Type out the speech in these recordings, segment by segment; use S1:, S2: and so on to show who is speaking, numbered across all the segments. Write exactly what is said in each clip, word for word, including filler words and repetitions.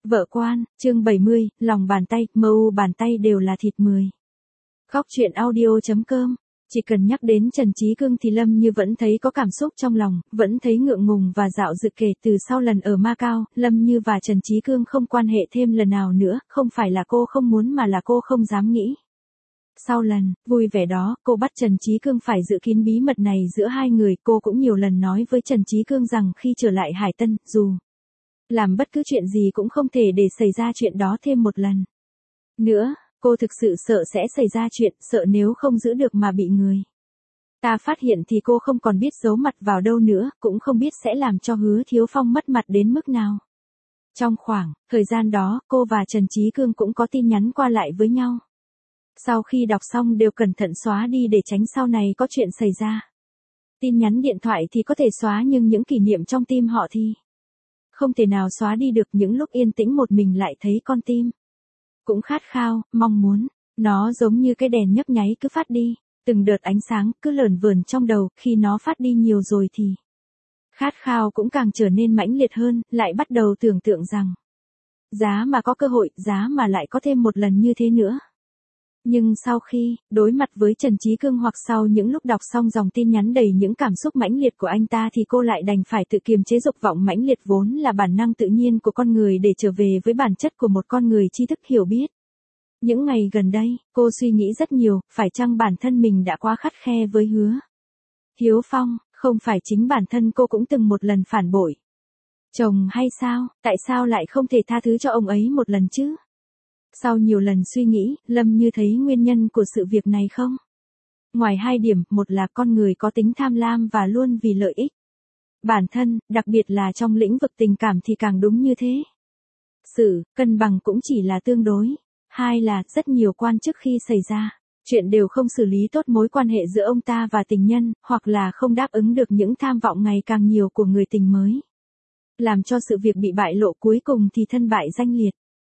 S1: Vợ quan, chương bảy mươi, lòng bàn tay, mờ u bàn tay đều là thịt mười. Góc truyện audio chấm com. Chỉ cần nhắc đến Trần Trí Cương thì Lâm Như vẫn thấy có cảm xúc trong lòng, vẫn thấy ngượng ngùng và dạo dự. Kể từ sau lần ở Macau, Lâm Như và Trần Trí Cương không quan hệ thêm lần nào nữa, không phải là cô không muốn mà là cô không dám nghĩ. Sau lần vui vẻ đó, cô bắt Trần Trí Cương phải giữ kín bí mật này giữa hai người. Cô cũng nhiều lần nói với Trần Trí Cương rằng khi trở lại Hải Tân, dù làm bất cứ chuyện gì cũng không thể để xảy ra chuyện đó thêm một lần nữa. Cô thực sự sợ sẽ xảy ra chuyện, sợ nếu không giữ được mà bị người ta phát hiện thì cô không còn biết giấu mặt vào đâu nữa, cũng không biết sẽ làm cho Hứa Thiếu Phong mất mặt đến mức nào. Trong khoảng thời gian đó, cô và Trần Trí Cương cũng có tin nhắn qua lại với nhau. Sau khi đọc xong đều cẩn thận xóa đi để tránh sau này có chuyện xảy ra. Tin nhắn điện thoại thì có thể xóa nhưng những kỷ niệm trong tim họ thì không thể nào xóa đi được. Những lúc yên tĩnh một mình lại thấy con tim cũng khát khao, mong muốn. Nó giống như cái đèn nhấp nháy cứ phát đi, từng đợt ánh sáng cứ lởn vởn trong đầu. Khi nó phát đi nhiều rồi thì khát khao cũng càng trở nên mãnh liệt hơn, lại bắt đầu tưởng tượng rằng giá mà có cơ hội, giá mà lại có thêm một lần như thế nữa. Nhưng sau khi đối mặt với Trần Trí Cương hoặc sau những lúc đọc xong dòng tin nhắn đầy những cảm xúc mãnh liệt của anh ta thì cô lại đành phải tự kiềm chế dục vọng mãnh liệt vốn là bản năng tự nhiên của con người để trở về với bản chất của một con người tri thức hiểu biết. Những ngày gần đây, cô suy nghĩ rất nhiều, phải chăng bản thân mình đã quá khắt khe với Hứa Thiếu Phong, không phải chính bản thân cô cũng từng một lần phản bội chồng hay sao, tại sao lại không thể tha thứ cho ông ấy một lần chứ? Sau nhiều lần suy nghĩ, Lâm Như thấy nguyên nhân của sự việc này không? Ngoài hai điểm, một là con người có tính tham lam và luôn vì lợi ích bản thân, đặc biệt là trong lĩnh vực tình cảm thì càng đúng như thế. Sự cân bằng cũng chỉ là tương đối. Hai là rất nhiều quan chức khi xảy ra chuyện đều không xử lý tốt mối quan hệ giữa ông ta và tình nhân, hoặc là không đáp ứng được những tham vọng ngày càng nhiều của người tình mới, làm cho sự việc bị bại lộ, cuối cùng thì thân bại danh liệt.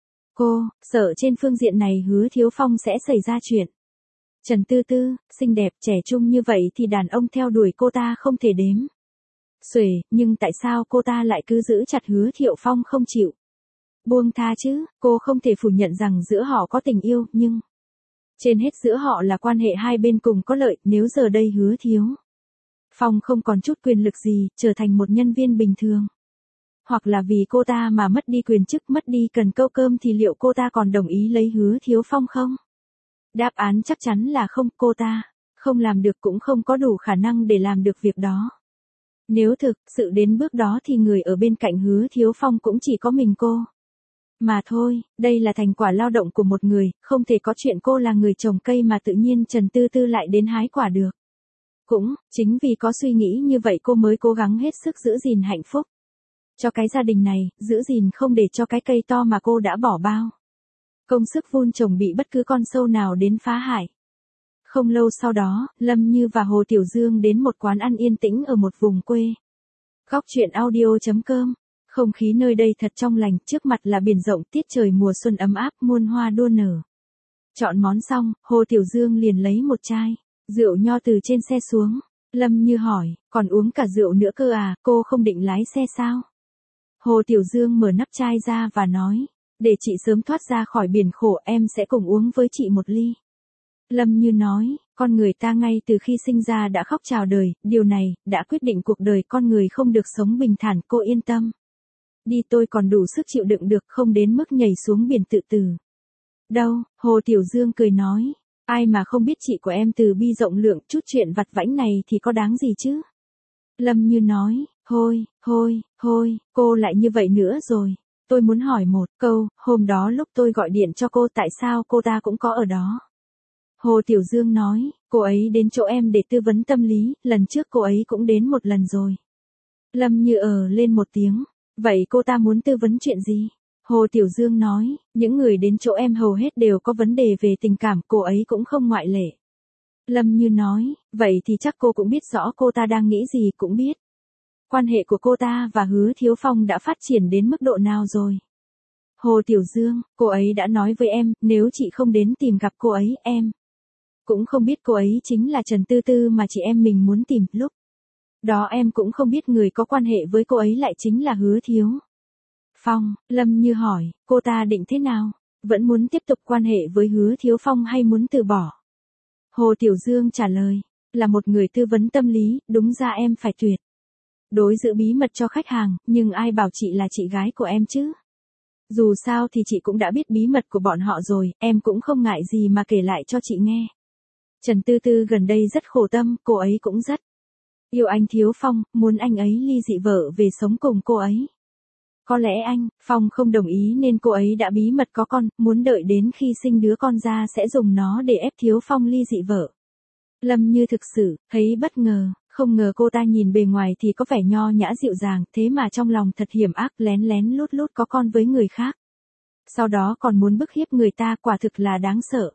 S1: Cô sợ trên phương diện này Hứa Thiếu Phong sẽ xảy ra chuyện. Trần Tư Tư, xinh đẹp, trẻ trung như vậy thì đàn ông theo đuổi cô ta không thể đếm xuể, nhưng tại sao cô ta lại cứ giữ chặt Hứa Thiệu Phong không chịu buông tha chứ? Cô không thể phủ nhận rằng giữa họ có tình yêu, nhưng trên hết giữa họ là quan hệ hai bên cùng có lợi. Nếu giờ đây Hứa Thiếu Phong không còn chút quyền lực gì, trở thành một nhân viên bình thường, hoặc là vì cô ta mà mất đi quyền chức, mất đi cần câu cơm thì liệu cô ta còn đồng ý lấy Hứa Thiếu Phong không? Đáp án chắc chắn là không, cô ta không làm được cũng không có đủ khả năng để làm được việc đó. Nếu thực sự đến bước đó thì người ở bên cạnh Hứa Thiếu Phong cũng chỉ có mình cô mà thôi. Đây là thành quả lao động của một người, không thể có chuyện cô là người trồng cây mà tự nhiên Trần Tư Tư lại đến hái quả được. Cũng chính vì có suy nghĩ như vậy cô mới cố gắng hết sức giữ gìn hạnh phúc cho cái gia đình này, giữ gìn không để cho cái cây to mà cô đã bỏ bao công sức vun trồng bị bất cứ con sâu nào đến phá hại. Không lâu sau đó, Lâm Như và Hồ Tiểu Dương đến một quán ăn yên tĩnh ở một vùng quê. Góc truyện audio chấm com. Không khí nơi đây thật trong lành, trước mặt là biển rộng, tiết trời mùa xuân ấm áp, muôn hoa đua nở. Chọn món xong, Hồ Tiểu Dương liền lấy một chai rượu nho từ trên xe xuống. Lâm Như hỏi, còn uống cả rượu nữa cơ à, cô không định lái xe sao? Hồ Tiểu Dương mở nắp chai ra và nói, để chị sớm thoát ra khỏi biển khổ, em sẽ cùng uống với chị một ly. Lâm Như nói, con người ta ngay từ khi sinh ra đã khóc chào đời, điều này đã quyết định cuộc đời con người không được sống bình thản. Cô yên tâm đi, tôi còn đủ sức chịu đựng được, không đến mức nhảy xuống biển tự tử đâu. Hồ Tiểu Dương cười nói, ai mà không biết chị của em từ bi rộng lượng, chút chuyện vặt vãnh này thì có đáng gì chứ? Lâm Như nói, thôi, thôi, thôi, cô lại như vậy nữa rồi. Tôi muốn hỏi một câu, hôm đó lúc tôi gọi điện cho cô tại sao cô ta cũng có ở đó? Hồ Tiểu Dương nói, cô ấy đến chỗ em để tư vấn tâm lý, lần trước cô ấy cũng đến một lần rồi. Lâm Như ờ lên một tiếng, vậy cô ta muốn tư vấn chuyện gì? Hồ Tiểu Dương nói, những người đến chỗ em hầu hết đều có vấn đề về tình cảm, cô ấy cũng không ngoại lệ. Lâm Như nói, vậy thì chắc cô cũng biết rõ cô ta đang nghĩ gì, cũng biết quan hệ của cô ta và Hứa Thiếu Phong đã phát triển đến mức độ nào rồi. Hồ Tiểu Dương, cô ấy đã nói với em, nếu chị không đến tìm gặp cô ấy, em cũng không biết cô ấy chính là Trần Tư Tư mà chị em mình muốn tìm. Lúc đó em cũng không biết người có quan hệ với cô ấy lại chính là Hứa Thiếu Phong, Lâm Như hỏi, cô ta định thế nào? Vẫn muốn tiếp tục quan hệ với Hứa Thiếu Phong hay muốn từ bỏ? Hồ Tiểu Dương trả lời, là một người tư vấn tâm lý, đúng ra em phải tuyệt đối giữ bí mật cho khách hàng, nhưng ai bảo chị là chị gái của em chứ? Dù sao thì chị cũng đã biết bí mật của bọn họ rồi, em cũng không ngại gì mà kể lại cho chị nghe. Trần Tư Tư gần đây rất khổ tâm, cô ấy cũng rất yêu anh Thiếu Phong, muốn anh ấy ly dị vợ về sống cùng cô ấy. Có lẽ anh, Phong không đồng ý nên cô ấy đã bí mật có con, muốn đợi đến khi sinh đứa con ra sẽ dùng nó để ép Thiếu Phong ly dị vợ. Lâm Như thực sự, thấy bất ngờ, không ngờ cô ta nhìn bề ngoài thì có vẻ nho nhã dịu dàng, thế mà trong lòng thật hiểm ác, lén lén lút lút có con với người khác. Sau đó còn muốn bức hiếp người ta, quả thực là đáng sợ.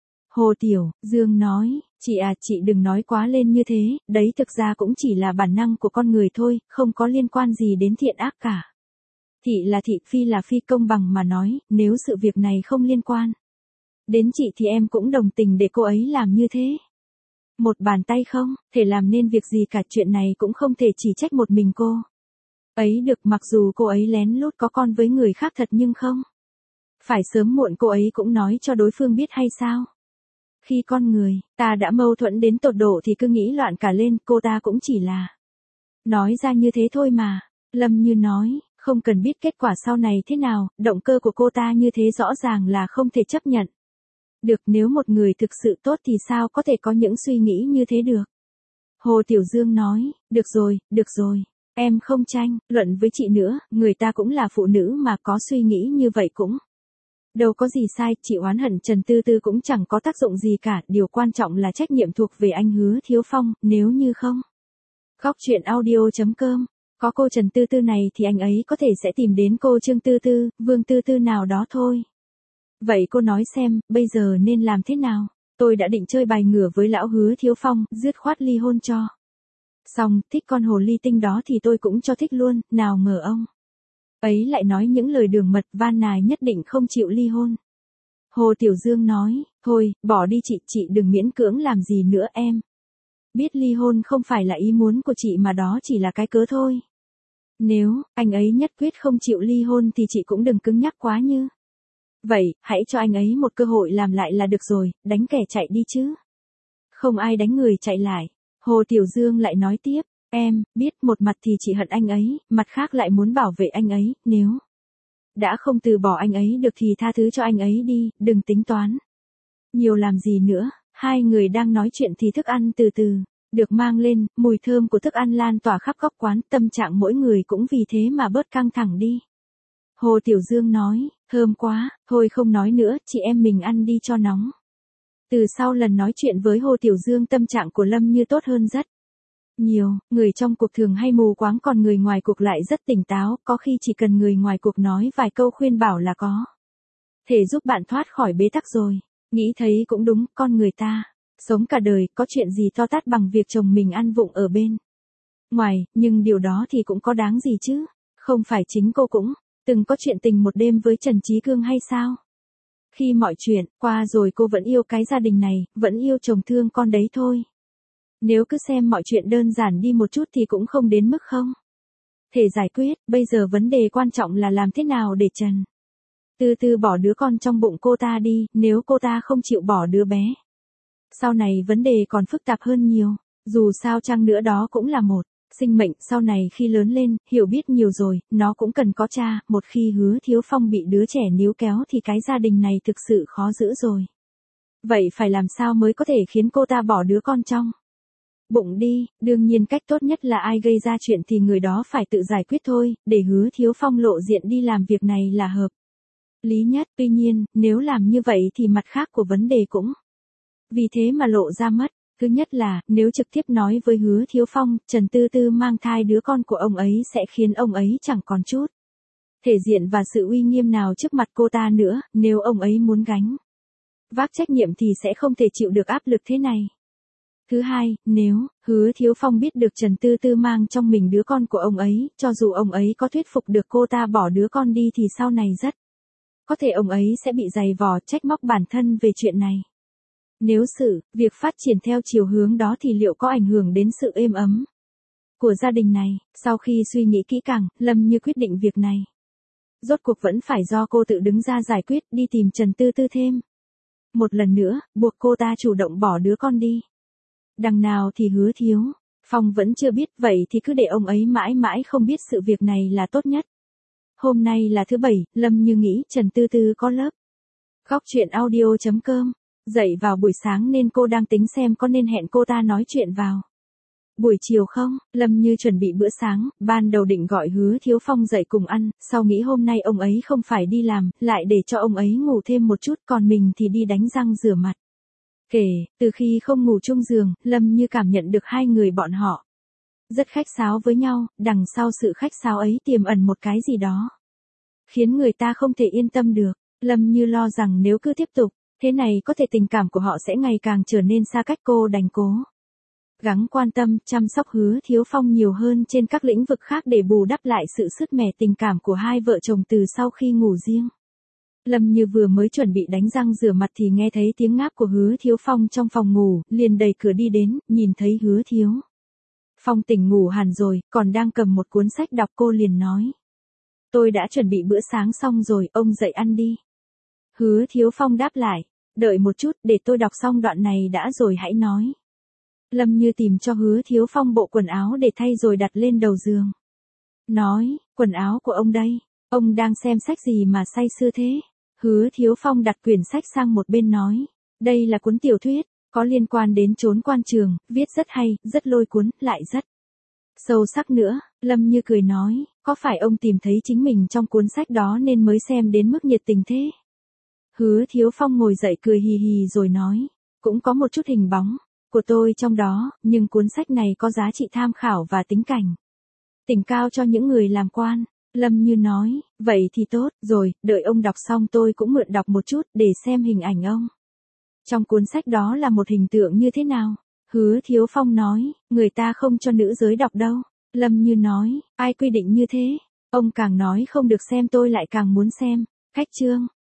S1: Hồ Tiểu Dương nói, chị à, chị đừng nói quá lên như thế, đấy thực ra cũng chỉ là bản năng của con người thôi, không có liên quan gì đến thiện ác cả. Thị là thị, phi là phi, công bằng mà nói, nếu sự việc này không liên quan đến chị thì em cũng đồng tình để cô ấy làm như thế. Một bàn tay không thể làm nên việc gì cả, chuyện này cũng không thể chỉ trách một mình cô ấy được, mặc dù cô ấy lén lút có con với người khác thật nhưng không phải sớm muộn cô ấy cũng nói cho đối phương biết hay sao? Khi con người ta đã mâu thuẫn đến tột độ thì cứ nghĩ loạn cả lên, cô ta cũng chỉ là nói ra như thế thôi mà. Lâm Như nói, không cần biết kết quả sau này thế nào, động cơ của cô ta như thế rõ ràng là không thể chấp nhận được, nếu một người thực sự tốt thì sao có thể có những suy nghĩ như thế được. Hồ Tiểu Dương nói, được rồi, được rồi, em không tranh luận với chị nữa, người ta cũng là phụ nữ mà, có suy nghĩ như vậy cũng đâu có gì sai, chị oán hận Trần Tư Tư cũng chẳng có tác dụng gì cả, điều quan trọng là trách nhiệm thuộc về anh Hứa Thiếu Phong, nếu như không. Khóc chuyện audio chấm com, có cô Trần Tư Tư này thì anh ấy có thể sẽ tìm đến cô Trương Tư Tư, Vương Tư Tư nào đó thôi. Vậy cô nói xem, bây giờ nên làm thế nào? Tôi đã định chơi bài ngửa với lão Hứa Thiếu Phong, dứt khoát ly hôn cho xong, thích con hồ ly tinh đó thì tôi cũng cho thích luôn, nào ngờ ông ấy lại nói những lời đường mật, van nài nhất định không chịu ly hôn. Hồ Tiểu Dương nói, thôi, bỏ đi chị, chị đừng miễn cưỡng làm gì nữa em. Biết ly hôn không phải là ý muốn của chị mà đó chỉ là cái cớ thôi. Nếu anh ấy nhất quyết không chịu ly hôn thì chị cũng đừng cứng nhắc quá như vậy, hãy cho anh ấy một cơ hội làm lại là được rồi, đánh kẻ chạy đi chứ. Không ai đánh người chạy lại. Hồ Tiểu Dương lại nói tiếp, em biết một mặt thì chị hận anh ấy, mặt khác lại muốn bảo vệ anh ấy, nếu đã không từ bỏ anh ấy được thì tha thứ cho anh ấy đi, đừng tính toán nhiều làm gì nữa. Hai người đang nói chuyện thì thức ăn từ từ được mang lên, mùi thơm của thức ăn lan tỏa khắp góc quán, tâm trạng mỗi người cũng vì thế mà bớt căng thẳng đi. Hồ Tiểu Dương nói, thơm quá, thôi không nói nữa, chị em mình ăn đi cho nóng. Từ sau lần nói chuyện với Hồ Tiểu Dương, tâm trạng của Lâm Như tốt hơn rất nhiều, người trong cuộc thường hay mù quáng còn người ngoài cuộc lại rất tỉnh táo, có khi chỉ cần người ngoài cuộc nói vài câu khuyên bảo là có thể giúp bạn thoát khỏi bế tắc rồi. Nghĩ thấy cũng đúng, con người ta sống cả đời, có chuyện gì to tát bằng việc chồng mình ăn vụng ở bên ngoài, nhưng điều đó thì cũng có đáng gì chứ? Không phải chính cô cũng từng có chuyện tình một đêm với Trần Trí Cương hay sao? Khi mọi chuyện qua rồi cô vẫn yêu cái gia đình này, vẫn yêu chồng thương con đấy thôi. Nếu cứ xem mọi chuyện đơn giản đi một chút thì cũng không đến mức không thể giải quyết, bây giờ vấn đề quan trọng là làm thế nào để Trần Tư Tư bỏ đứa con trong bụng cô ta đi, nếu cô ta không chịu bỏ đứa bé. Sau này vấn đề còn phức tạp hơn nhiều, dù sao chăng nữa đó cũng là một sinh mệnh, sau này khi lớn lên, hiểu biết nhiều rồi, nó cũng cần có cha, một khi Hứa Thiếu Phong bị đứa trẻ níu kéo thì cái gia đình này thực sự khó giữ rồi. Vậy phải làm sao mới có thể khiến cô ta bỏ đứa con trong bụng đi, đương nhiên cách tốt nhất là ai gây ra chuyện thì người đó phải tự giải quyết thôi, để Hứa Thiếu Phong lộ diện đi làm việc này là hợp lý nhất. Tuy nhiên, nếu làm như vậy thì mặt khác của vấn đề cũng vì thế mà lộ ra mất. Thứ nhất là, nếu trực tiếp nói với Hứa Thiếu Phong, Trần Tư Tư mang thai đứa con của ông ấy sẽ khiến ông ấy chẳng còn chút thể diện và sự uy nghiêm nào trước mặt cô ta nữa, nếu ông ấy muốn gánh vác trách nhiệm thì sẽ không thể chịu được áp lực thế này. Thứ hai, nếu Hứa Thiếu Phong biết được Trần Tư Tư mang trong mình đứa con của ông ấy, cho dù ông ấy có thuyết phục được cô ta bỏ đứa con đi thì sau này rất có thể ông ấy sẽ bị giày vò, trách móc bản thân về chuyện này. Nếu sự việc phát triển theo chiều hướng đó thì liệu có ảnh hưởng đến sự êm ấm của gia đình này? Sau khi suy nghĩ kỹ càng, Lâm Như quyết định việc này Rốt cuộc vẫn phải do cô tự đứng ra giải quyết, đi tìm Trần Tư Tư thêm. Một lần nữa, buộc cô ta chủ động bỏ đứa con đi. Đằng nào thì Hứa Thiếu Phong vẫn chưa biết, vậy thì cứ để ông ấy mãi mãi không biết sự việc này là tốt nhất. Hôm nay là thứ bảy, Lâm Như nghĩ Trần Tư Tư có lớp. Góc truyện audio chấm com. Dậy vào buổi sáng nên cô đang tính xem có nên hẹn cô ta nói chuyện vào buổi chiều không. Lâm Như chuẩn bị bữa sáng, ban đầu định gọi Hứa Thiếu Phong dậy cùng ăn, sau nghĩ hôm nay ông ấy không phải đi làm, lại để cho ông ấy ngủ thêm một chút, còn mình thì đi đánh răng rửa mặt. Kể, từ khi không ngủ chung giường, Lâm Như cảm nhận được hai người bọn họ rất khách sáo với nhau, đằng sau sự khách sáo ấy tiềm ẩn một cái gì đó khiến người ta không thể yên tâm được. Lâm Như lo rằng nếu cứ tiếp tục thế này có thể tình cảm của họ sẽ ngày càng trở nên xa cách, cô đành cố gắng quan tâm, chăm sóc Hứa Thiếu Phong nhiều hơn trên các lĩnh vực khác để bù đắp lại sự sứt mẻ tình cảm của hai vợ chồng từ sau khi ngủ riêng. Lâm Như vừa mới chuẩn bị đánh răng rửa mặt thì nghe thấy tiếng ngáp của Hứa Thiếu Phong trong phòng ngủ, liền đẩy cửa đi đến, nhìn thấy Hứa Thiếu Phong tỉnh ngủ hẳn rồi, còn đang cầm một cuốn sách đọc, cô liền nói. Tôi đã chuẩn bị bữa sáng xong rồi, ông dậy ăn đi. Hứa Thiếu Phong đáp lại, đợi một chút, để tôi đọc xong đoạn này đã rồi hãy nói. Lâm Như tìm cho Hứa Thiếu Phong bộ quần áo để thay rồi đặt lên đầu giường. Nói, quần áo của ông đây, ông đang xem sách gì mà say sưa thế? Hứa Thiếu Phong đặt quyển sách sang một bên nói, đây là cuốn tiểu thuyết, có liên quan đến trốn quan trường, viết rất hay, rất lôi cuốn, lại rất sâu sắc nữa. Lâm Như cười nói, có phải ông tìm thấy chính mình trong cuốn sách đó nên mới xem đến mức nhiệt tình thế? Hứa Thiếu Phong ngồi dậy cười hì hì rồi nói, cũng có một chút hình bóng của tôi trong đó, nhưng cuốn sách này có giá trị tham khảo và tính cảnh tỉnh cao cho những người làm quan. Lâm Như nói, vậy thì tốt rồi, đợi ông đọc xong tôi cũng mượn đọc một chút để xem hình ảnh ông trong cuốn sách đó là một hình tượng như thế nào. Hứa Thiếu Phong nói, người ta không cho nữ giới đọc đâu. Lâm Như nói, ai quy định như thế? Ông càng nói không được xem tôi lại càng muốn xem. Khách trương.